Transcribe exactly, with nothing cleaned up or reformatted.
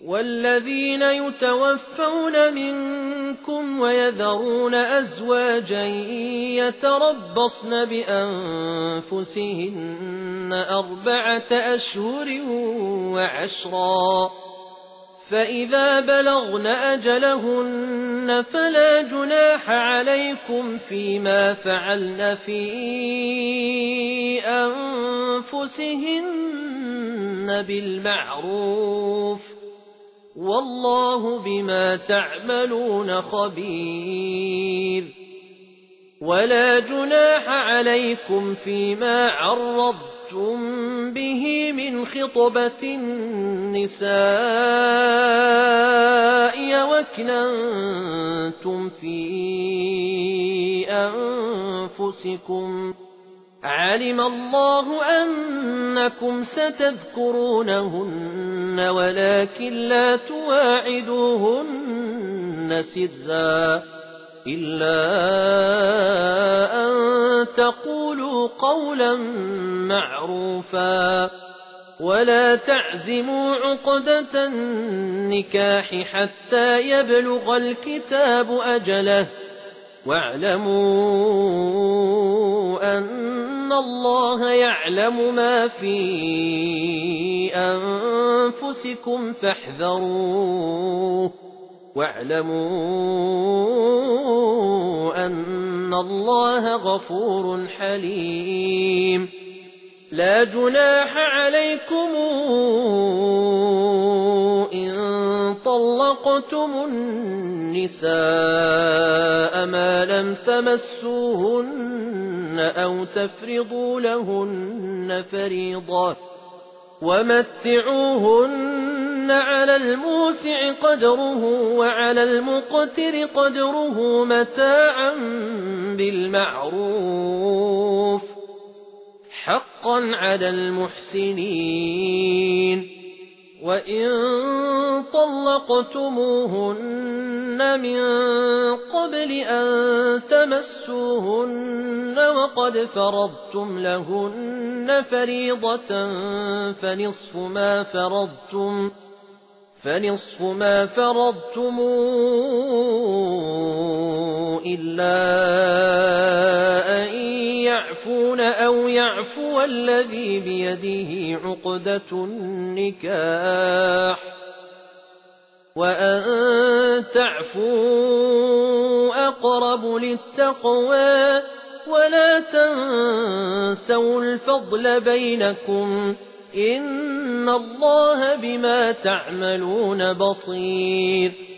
والذين يتوفون منكم ويذرون أزواجا يتربصن بأنفسهن أربعة أشهر وعشرا، فإذا بلغن أجلهن فلا جناح عليكم فيما فعلن في أنفسهن بالمعروف، والله بما تعملون خبير. ولا جناح عليكم فيما عرضتم به من خطبة النساء وأكننتم في أنفسكم، علم الله أنكم ستذكرونهن ولكن لا تواعدوهن سرا إلا أن تقولوا قولا معروفا، ولا تعزموا عقدة النكاح حتى يبلغ الكتاب أجله، واعلموا أن الله يعلم ما في أنفسكم فاحذروه، واعلموا أن الله غفور حليم. لا جناح عليكم إن طلقتم النساء ما لم تمسوهن أو تفرضوا لهن فريضة، ومتعوهن على الموسع قدره وعلى المقتر قدره متاعا بالمعروف، حقا على المحسنين. وإن طلقتموهن من قبل أن تمسوهن وقد فرضتم لهن فريضة فنصف ما فرضتم فنصف ما فرضتم إلا أن يعفون أو يعفو الذي بيده عقدة النكاح، وأن تعفوا أقرب للتقوى، ولا تنسوا الفضل بينكم، إن الله بما تعملون بصير.